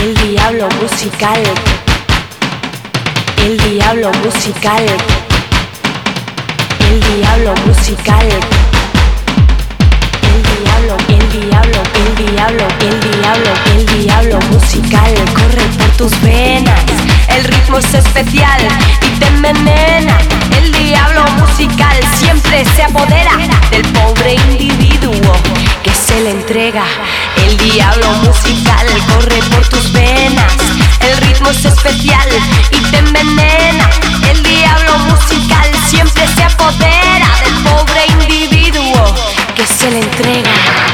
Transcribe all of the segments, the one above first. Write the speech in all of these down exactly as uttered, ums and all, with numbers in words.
El diablo musical. El diablo musical. El diablo musical. El diablo, el diablo, el diablo, el diablo, el diablo musical corre por tus venas. El ritmo es especial y te envenena. El diablo musical siempre se apodera del pobre individuo que se le entrega. El diablo musical corre por tus venas. El ritmo es especial y te envenena. El diablo musical siempre se apodera del pobre individuo que se le entrega.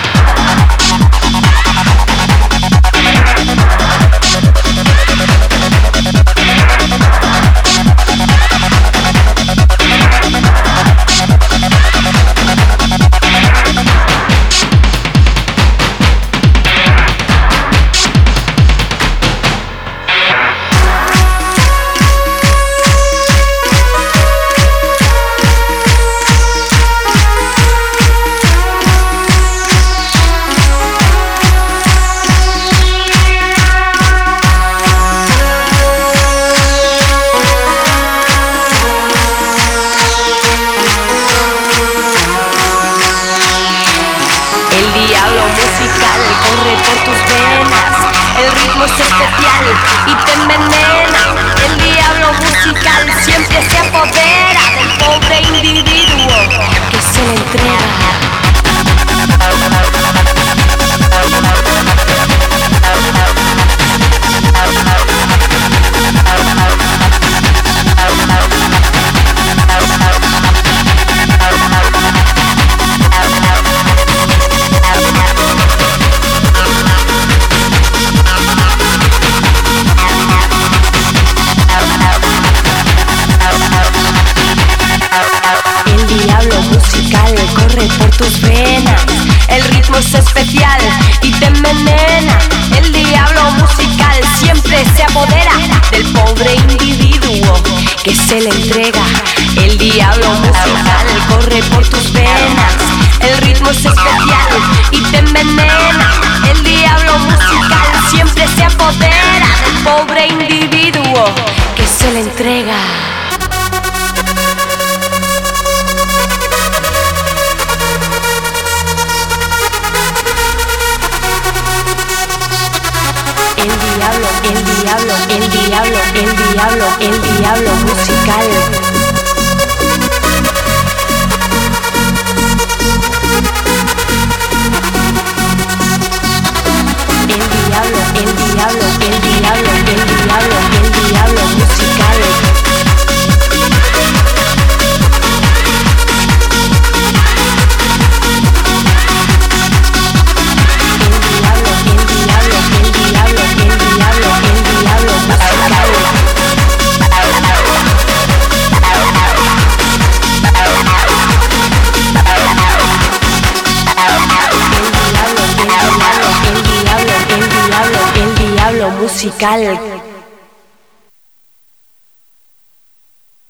Especial y te envenena. El diablo musical siempre se apodera del pobre individuo que se le entrega. Corre por tus venas. El ritmo es especial y te envenena. El diablo musical siempre se apodera del pobre individuo que se le entrega. El diablo musical corre por tus venas. El ritmo es especial y te envenena. El diablo musical siempre se apodera del pobre individuo que se le entrega. El diablo, el diablo, el diablo, el diablo musical. El diablo, el diablo, el diablo, el diablo, el diablo musical. Musical.